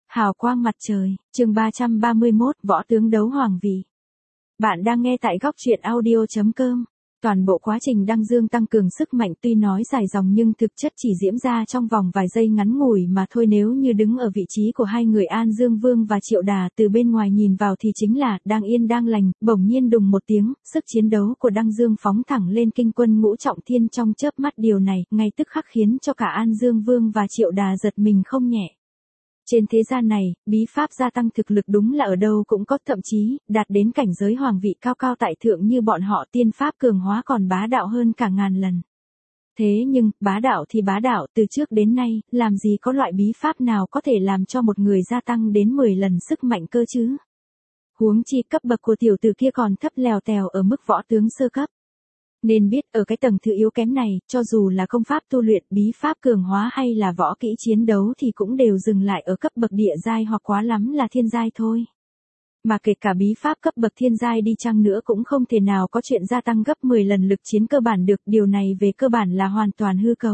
Hào quang mặt trời, chương 331, võ tướng đấu hoàng vị. Bạn đang nghe tại góc truyện audio.com. Toàn bộ quá trình Đăng Dương tăng cường sức mạnh tuy nói dài dòng nhưng thực chất chỉ diễn ra trong vòng vài giây ngắn ngủi mà thôi. Nếu như đứng ở vị trí của hai người An Dương Vương và Triệu Đà từ bên ngoài nhìn vào thì chính là đang yên đang lành, bỗng nhiên đùng một tiếng, sức chiến đấu của Đăng Dương phóng thẳng lên kinh quân Ngũ Trọng Thiên trong chớp mắt. Điều này ngay tức khắc khiến cho cả An Dương Vương và Triệu Đà giật mình không nhẹ. Trên thế gian này, bí pháp gia tăng thực lực đúng là ở đâu cũng có, thậm chí đạt đến cảnh giới hoàng vị cao cao tại thượng như bọn họ, tiên pháp cường hóa còn bá đạo hơn cả ngàn lần. Thế nhưng, bá đạo thì bá đạo, từ trước đến nay, làm gì có loại bí pháp nào có thể làm cho một người gia tăng đến 10 lần sức mạnh cơ chứ? Huống chi cấp bậc của tiểu tử kia còn thấp lèo tèo ở mức võ tướng sơ cấp. Nên biết ở cái tầng thứ yếu kém này, cho dù là công pháp tu luyện, bí pháp cường hóa hay là võ kỹ chiến đấu thì cũng đều dừng lại ở cấp bậc địa giai hoặc quá lắm là thiên giai thôi. Mà kể cả bí pháp cấp bậc thiên giai đi chăng nữa cũng không thể nào có chuyện gia tăng gấp 10 lần lực chiến cơ bản được, điều này về cơ bản là hoàn toàn hư cấu.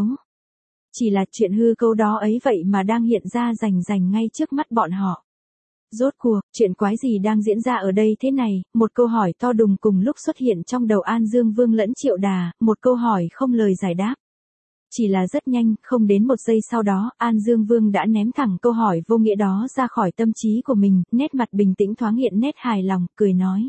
Chỉ là chuyện hư cấu đó ấy vậy mà đang hiện ra rành rành ngay trước mắt bọn họ. Rốt cuộc, chuyện quái gì đang diễn ra ở đây thế này? Một câu hỏi to đùng cùng lúc xuất hiện trong đầu An Dương Vương lẫn Triệu Đà, một câu hỏi không lời giải đáp. Chỉ là rất nhanh, không đến một giây sau đó, An Dương Vương đã ném thẳng câu hỏi vô nghĩa đó ra khỏi tâm trí của mình, nét mặt bình tĩnh thoáng hiện nét hài lòng, cười nói.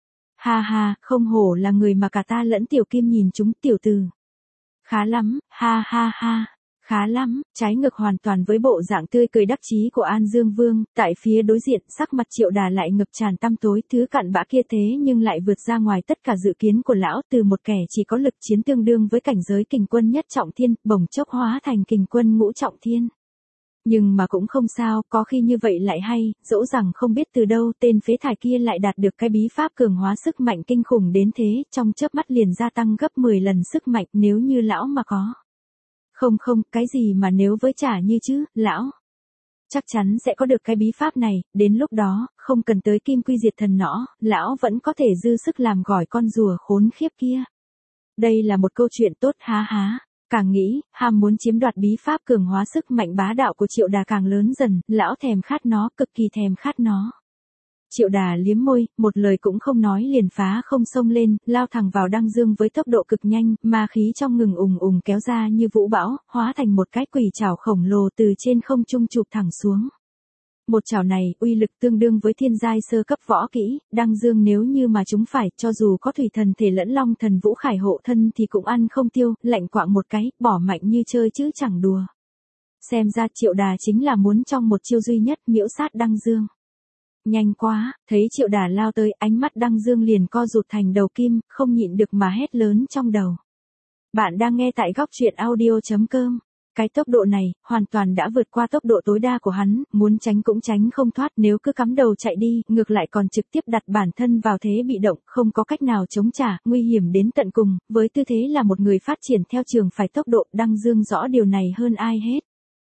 Ha ha, không hổ là người mà cả ta lẫn Tiểu Kim nhìn chúng, tiểu tử. Khá lắm, ha ha ha. Khá lắm, trái ngược hoàn toàn với bộ dạng tươi cười đắc chí của An Dương Vương, tại phía đối diện, sắc mặt Triệu Đà lại ngập tràn tăm tối, thứ cặn bã kia thế nhưng lại vượt ra ngoài tất cả dự kiến của lão, từ một kẻ chỉ có lực chiến tương đương với cảnh giới kình quân nhất trọng thiên, bỗng chốc hóa thành kình quân ngũ trọng thiên. Nhưng mà cũng không sao, có khi như vậy lại hay, dẫu rằng không biết từ đâu tên phế thải kia lại đạt được cái bí pháp cường hóa sức mạnh kinh khủng đến thế, trong chớp mắt liền gia tăng gấp 10 lần sức mạnh, nếu như lão mà có. Không, cái gì mà nếu với chả như chứ, lão. Chắc chắn sẽ có được cái bí pháp này, đến lúc đó, không cần tới kim quy diệt thần nõ, lão vẫn có thể dư sức làm gỏi con rùa khốn khiếp kia. Đây là một câu chuyện tốt há há. Càng nghĩ, ham muốn chiếm đoạt bí pháp cường hóa sức mạnh bá đạo của Triệu Đà càng lớn dần, lão thèm khát nó, cực kỳ thèm khát nó. Triệu Đà liếm môi, một lời cũng không nói liền phá không xông lên, lao thẳng vào Đăng Dương với tốc độ cực nhanh, ma khí trong ngừng ùng kéo ra như vũ bão, hóa thành một cái quỷ trảo khổng lồ từ trên không trung chụp thẳng xuống. Một chảo này, uy lực tương đương với thiên giai sơ cấp võ kỹ, Đăng Dương nếu như mà chúng phải, cho dù có thủy thần thể lẫn long thần vũ khải hộ thân thì cũng ăn không tiêu, lạnh quạng một cái, bỏ mạnh như chơi chứ chẳng đùa. Xem ra Triệu Đà chính là muốn trong một chiêu duy nhất miễu sát Đăng Dương. Nhanh quá, thấy Triệu Đà lao tới, ánh mắt Đăng Dương liền co rụt thành đầu kim, không nhịn được mà hét lớn trong đầu. Bạn đang nghe tại góc truyện audio.com. Cái tốc độ này, hoàn toàn đã vượt qua tốc độ tối đa của hắn, muốn tránh cũng tránh không thoát, nếu cứ cắm đầu chạy đi, ngược lại còn trực tiếp đặt bản thân vào thế bị động, không có cách nào chống trả, nguy hiểm đến tận cùng, với tư thế là một người phát triển theo trường phải tốc độ, Đăng Dương rõ điều này hơn ai hết.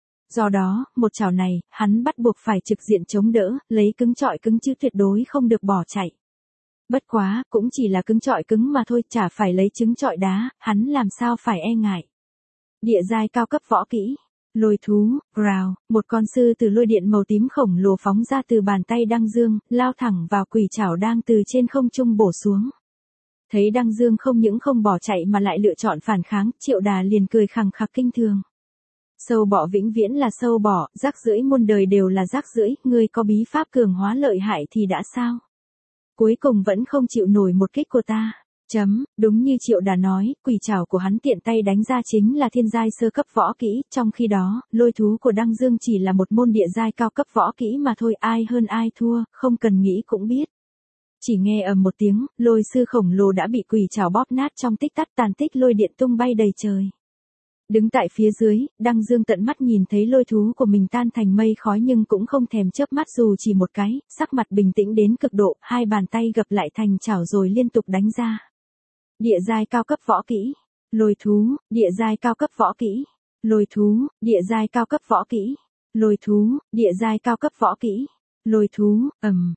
Do đó, một chảo này, hắn bắt buộc phải trực diện chống đỡ, lấy cứng trọi cứng chứ tuyệt đối không được bỏ chạy. Bất quá, cũng chỉ là cứng trọi cứng mà thôi, chả phải lấy trứng trọi đá, hắn làm sao phải e ngại. Địa giai cao cấp võ kỹ. Lôi thú, growl, một con sư tử lôi điện màu tím khổng lồ phóng ra từ bàn tay Đăng Dương, lao thẳng vào quỷ trảo đang từ trên không trung bổ xuống. Thấy Đăng Dương không những không bỏ chạy mà lại lựa chọn phản kháng, Triệu Đà liền cười khằng khặc kinh thường. Sâu bọ vĩnh viễn là sâu bọ, rác rưởi muôn đời đều là rác rưởi, ngươi có bí pháp cường hóa lợi hại thì đã sao? Cuối cùng vẫn không chịu nổi một kích của ta. Đúng như Triệu Đà nói, quỷ trảo của hắn tiện tay đánh ra chính là thiên giai sơ cấp võ kỹ, trong khi đó, lôi thú của Đăng Dương chỉ là một môn địa giai cao cấp võ kỹ mà thôi, ai hơn ai thua, không cần nghĩ cũng biết. Chỉ nghe ầm một tiếng, lôi sư khổng lồ đã bị quỷ trảo bóp nát trong tích tắc, tàn tích lôi điện tung bay đầy trời. Đứng tại phía dưới, Đăng Dương tận mắt nhìn thấy lôi thú của mình tan thành mây khói nhưng cũng không thèm chớp mắt dù chỉ một cái, sắc mặt bình tĩnh đến cực độ, hai bàn tay gập lại thành chảo rồi liên tục đánh ra. Địa giai cao cấp võ kỹ. Lôi thú, địa giai cao cấp võ kỹ. Lôi thú, địa giai cao cấp võ kỹ. Lôi thú, địa giai cao cấp võ kỹ. Lôi thú,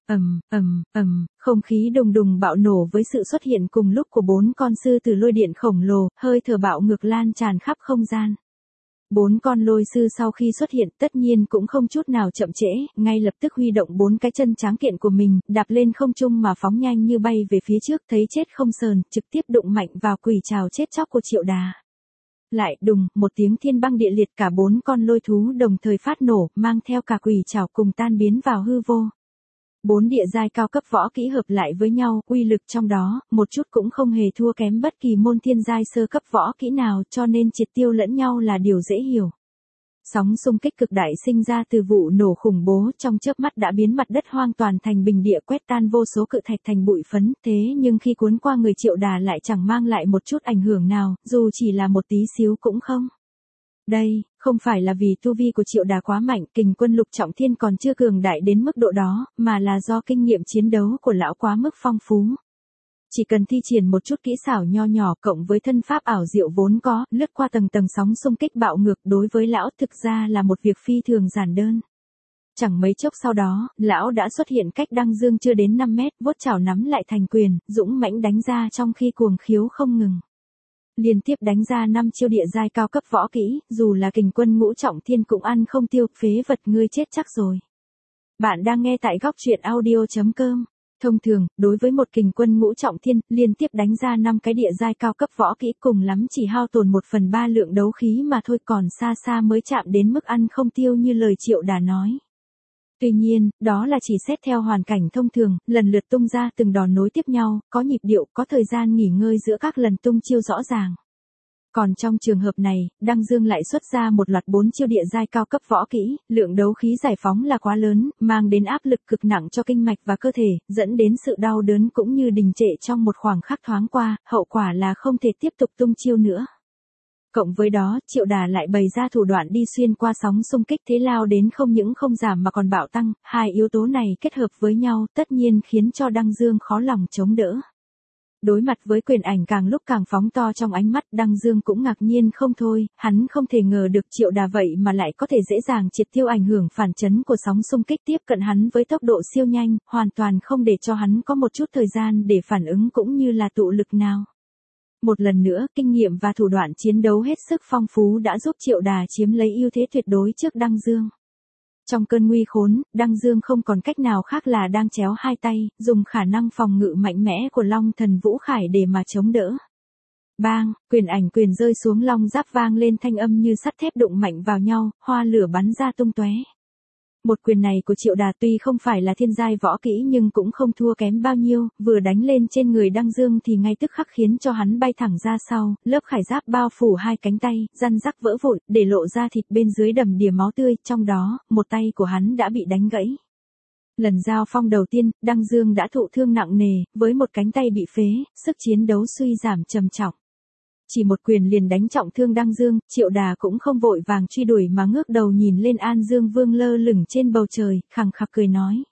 không khí đùng đùng bạo nổ với sự xuất hiện cùng lúc của 4 con sư tử lôi điện khổng lồ, hơi thở bạo ngược lan tràn khắp không gian. 4 con lôi sư sau khi xuất hiện tất nhiên cũng không chút nào chậm trễ, ngay lập tức huy động 4 cái chân tráng kiện của mình, đạp lên không trung mà phóng nhanh như bay về phía trước, thấy chết không sờn, trực tiếp đụng mạnh vào quỷ trảo chết chóc của Triệu Đà. Lại đùng, một tiếng thiên băng địa liệt, cả 4 con lôi thú đồng thời phát nổ, mang theo cả quỷ trảo cùng tan biến vào hư vô. 4 địa giai cao cấp võ kỹ hợp lại với nhau, uy lực trong đó, một chút cũng không hề thua kém bất kỳ môn thiên giai sơ cấp võ kỹ nào, cho nên triệt tiêu lẫn nhau là điều dễ hiểu. Sóng xung kích cực đại sinh ra từ vụ nổ khủng bố, trong chớp mắt đã biến mặt đất hoang toàn thành bình địa, quét tan vô số cự thạch thành bụi phấn, thế nhưng khi cuốn qua người Triệu Đà lại chẳng mang lại một chút ảnh hưởng nào, dù chỉ là một tí xíu cũng không. Đây, không phải là vì tu vi của Triệu Đà quá mạnh, kình quân lục trọng thiên còn chưa cường đại đến mức độ đó, mà là do kinh nghiệm chiến đấu của lão quá mức phong phú. Chỉ cần thi triển một chút kỹ xảo nho nhỏ cộng với thân pháp ảo diệu vốn có, lướt qua tầng tầng sóng xung kích bạo ngược, đối với lão thực ra là một việc phi thường giản đơn. Chẳng mấy chốc sau đó, lão đã xuất hiện cách Đăng Dương chưa đến 5 mét, vuốt chảo nắm lại thành quyền, dũng mãnh đánh ra trong khi cuồng khiếu không ngừng. Liên tiếp đánh ra 5 chiêu địa giai cao cấp võ kỹ, dù là kình quân ngũ trọng thiên cũng ăn không tiêu, phế vật ngươi chết chắc rồi. Bạn đang nghe tại góc truyện audio.com. Thông thường, đối với một kình quân ngũ trọng thiên, liên tiếp đánh ra 5 cái địa giai cao cấp võ kỹ cùng lắm chỉ hao tổn 1/3 lượng đấu khí mà thôi, còn xa xa mới chạm đến mức ăn không tiêu như lời Triệu Đà nói. Tuy nhiên, đó là chỉ xét theo hoàn cảnh thông thường, lần lượt tung ra từng đòn nối tiếp nhau, có nhịp điệu, có thời gian nghỉ ngơi giữa các lần tung chiêu rõ ràng. Còn trong trường hợp này, Đăng Dương lại xuất ra một loạt 4 chiêu địa giai cao cấp võ kỹ, lượng đấu khí giải phóng là quá lớn, mang đến áp lực cực nặng cho kinh mạch và cơ thể, dẫn đến sự đau đớn cũng như đình trệ trong một khoảng khắc thoáng qua, hậu quả là không thể tiếp tục tung chiêu nữa. Cộng với đó, Triệu Đà lại bày ra thủ đoạn đi xuyên qua sóng xung kích, thế lao đến không những không giảm mà còn bạo tăng, hai yếu tố này kết hợp với nhau tất nhiên khiến cho Đăng Dương khó lòng chống đỡ. Đối mặt với quyền ảnh càng lúc càng phóng to trong ánh mắt, Đăng Dương cũng ngạc nhiên không thôi, hắn không thể ngờ được Triệu Đà vậy mà lại có thể dễ dàng triệt tiêu ảnh hưởng phản chấn của sóng xung kích, tiếp cận hắn với tốc độ siêu nhanh, hoàn toàn không để cho hắn có một chút thời gian để phản ứng cũng như là tụ lực nào. Một lần nữa, kinh nghiệm và thủ đoạn chiến đấu hết sức phong phú đã giúp Triệu Đà chiếm lấy ưu thế tuyệt đối trước Đăng Dương. Trong cơn nguy khốn, Đăng Dương không còn cách nào khác là đang chéo hai tay, dùng khả năng phòng ngự mạnh mẽ của Long Thần Vũ Khải để mà chống đỡ. Bang, quyền ảnh quyền rơi xuống, long giáp vang lên thanh âm như sắt thép đụng mạnh vào nhau, hoa lửa bắn ra tung tóe. Một quyền này của Triệu Đà tuy không phải là thiên giai võ kỹ nhưng cũng không thua kém bao nhiêu, vừa đánh lên trên người Đăng Dương thì ngay tức khắc khiến cho hắn bay thẳng ra sau, lớp khải giáp bao phủ hai cánh tay, răn rắc vỡ vụn, để lộ ra thịt bên dưới đầm đìa máu tươi, trong đó, một tay của hắn đã bị đánh gãy. Lần giao phong đầu tiên, Đăng Dương đã thụ thương nặng nề, với một cánh tay bị phế, sức chiến đấu suy giảm trầm trọng. Chỉ một quyền liền đánh trọng thương Đăng Dương, Triệu Đà cũng không vội vàng truy đuổi mà ngước đầu nhìn lên An Dương Vương lơ lửng trên bầu trời, khằng khặc cười nói.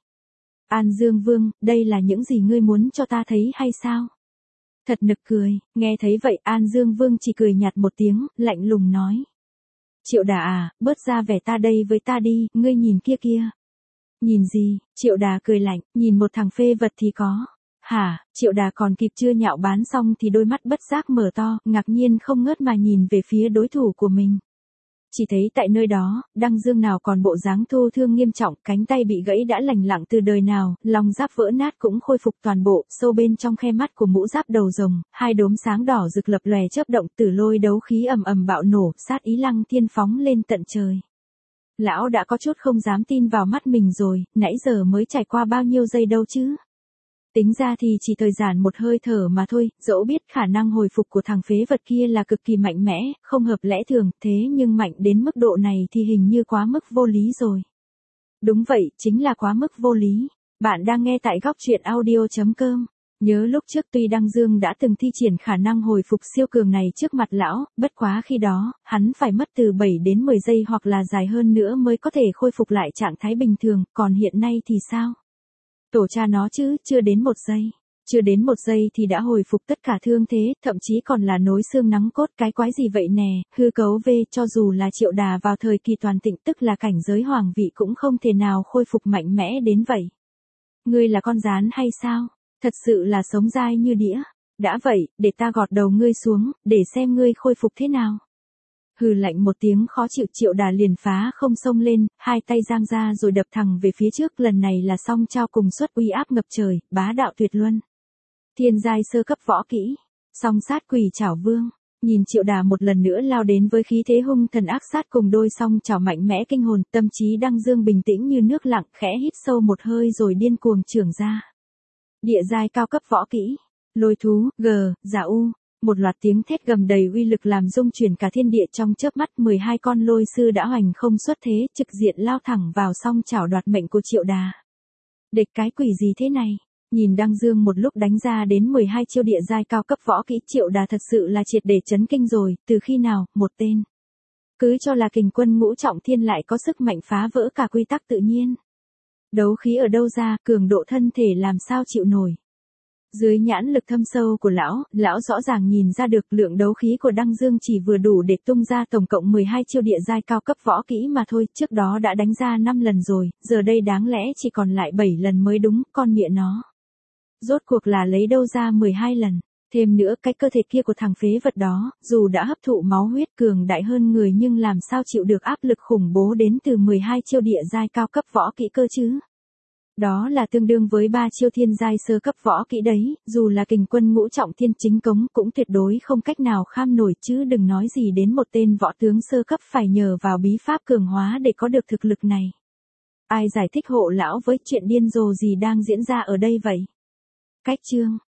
An Dương Vương, đây là những gì ngươi muốn cho ta thấy hay sao? Thật nực cười, nghe thấy vậy An Dương Vương chỉ cười nhạt một tiếng, lạnh lùng nói. Triệu Đà à, bớt ra vẻ ta đây với ta đi, ngươi nhìn kia kia. Nhìn gì? Triệu Đà cười lạnh, nhìn một thằng phê vật thì có. Hả? Triệu Đà còn kịp chưa nhạo báng xong thì đôi mắt bất giác mở to, ngạc nhiên không ngớt mà nhìn về phía đối thủ của mình. Chỉ thấy tại nơi đó, Đăng Dương nào còn bộ dáng thô thương nghiêm trọng, cánh tay bị gãy đã lành lặng từ đời nào, lòng giáp vỡ nát cũng khôi phục toàn bộ, sâu bên trong khe mắt của mũ giáp đầu rồng, hai đốm sáng đỏ rực lập lòe chớp động, tử lôi đấu khí ầm ầm bạo nổ, sát ý lăng thiên phóng lên tận trời. Lão đã có chút không dám tin vào mắt mình rồi, nãy giờ mới trải qua bao nhiêu giây đâu chứ. Tính ra thì chỉ thời gian một hơi thở mà thôi, dẫu biết khả năng hồi phục của thằng phế vật kia là cực kỳ mạnh mẽ, không hợp lẽ thường, thế nhưng mạnh đến mức độ này thì hình như quá mức vô lý rồi. Đúng vậy, chính là quá mức vô lý. Bạn đang nghe tại góc truyện audio.com. Nhớ lúc trước tuy Đăng Dương đã từng thi triển khả năng hồi phục siêu cường này trước mặt lão, bất quá khi đó, hắn phải mất từ 7 đến 10 giây hoặc là dài hơn nữa mới có thể khôi phục lại trạng thái bình thường, còn hiện nay thì sao? Tổ cha nó chứ, chưa đến 1 giây. Chưa đến 1 giây thì đã hồi phục tất cả thương thế, thậm chí còn là nối xương nắng cốt, cái quái gì vậy nè, hư cấu về, cho dù là Triệu Đà vào thời kỳ toàn tịnh tức là cảnh giới hoàng vị cũng không thể nào khôi phục mạnh mẽ đến vậy. Ngươi là con gián hay sao? Thật sự là sống dai như đĩa. Đã vậy, để ta gọt đầu ngươi xuống, để xem ngươi khôi phục thế nào. Hừ lạnh một tiếng khó chịu, Triệu Đà liền phá không xông lên, hai tay giang ra rồi đập thẳng về phía trước, lần này là song trao cùng xuất uy áp ngập trời, bá đạo tuyệt luân. Thiên giai sơ cấp võ kỹ, song sát quỷ chảo vương. Nhìn Triệu Đà một lần nữa lao đến với khí thế hung thần ác sát cùng đôi song chảo mạnh mẽ kinh hồn, tâm trí Đăng Dương bình tĩnh như nước lặng, khẽ hít sâu một hơi rồi điên cuồng chưởng ra. Địa giai cao cấp võ kỹ, lôi thú, giả u. Một loạt tiếng thét gầm đầy uy lực làm rung chuyển cả thiên địa, trong chớp mắt 12 con lôi sư đã hoành không xuất thế, trực diện lao thẳng vào song chảo đoạt mệnh của Triệu Đà. Địch cái quỷ gì thế này? Nhìn Đăng Dương một lúc đánh ra đến 12 chiêu địa giai cao cấp võ kỹ, Triệu Đà thật sự là triệt để chấn kinh rồi, từ khi nào, một tên. Cứ cho là kình quân ngũ trọng thiên lại có sức mạnh phá vỡ cả quy tắc tự nhiên. Đấu khí ở đâu ra, cường độ thân thể làm sao chịu nổi. Dưới nhãn lực thâm sâu của lão rõ ràng nhìn ra được lượng đấu khí của Đăng Dương chỉ vừa đủ để tung ra tổng cộng 12 chiêu địa giai cao cấp võ kỹ mà thôi, trước đó đã đánh ra 5 lần rồi, giờ đây đáng lẽ chỉ còn lại 7 lần mới đúng, con mẹ nó. Rốt cuộc là lấy đâu ra 12 lần, thêm nữa cái cơ thể kia của thằng phế vật đó, dù đã hấp thụ máu huyết cường đại hơn người nhưng làm sao chịu được áp lực khủng bố đến từ 12 chiêu địa giai cao cấp võ kỹ cơ chứ. Đó là tương đương với 3 chiêu thiên giai sơ cấp võ kỹ đấy, dù là kình quân ngũ trọng thiên chính cống cũng tuyệt đối không cách nào kham nổi, chứ đừng nói gì đến một tên võ tướng sơ cấp phải nhờ vào bí pháp cường hóa để có được thực lực này. Ai giải thích hộ lão với chuyện điên rồ gì đang diễn ra ở đây vậy? Cách chương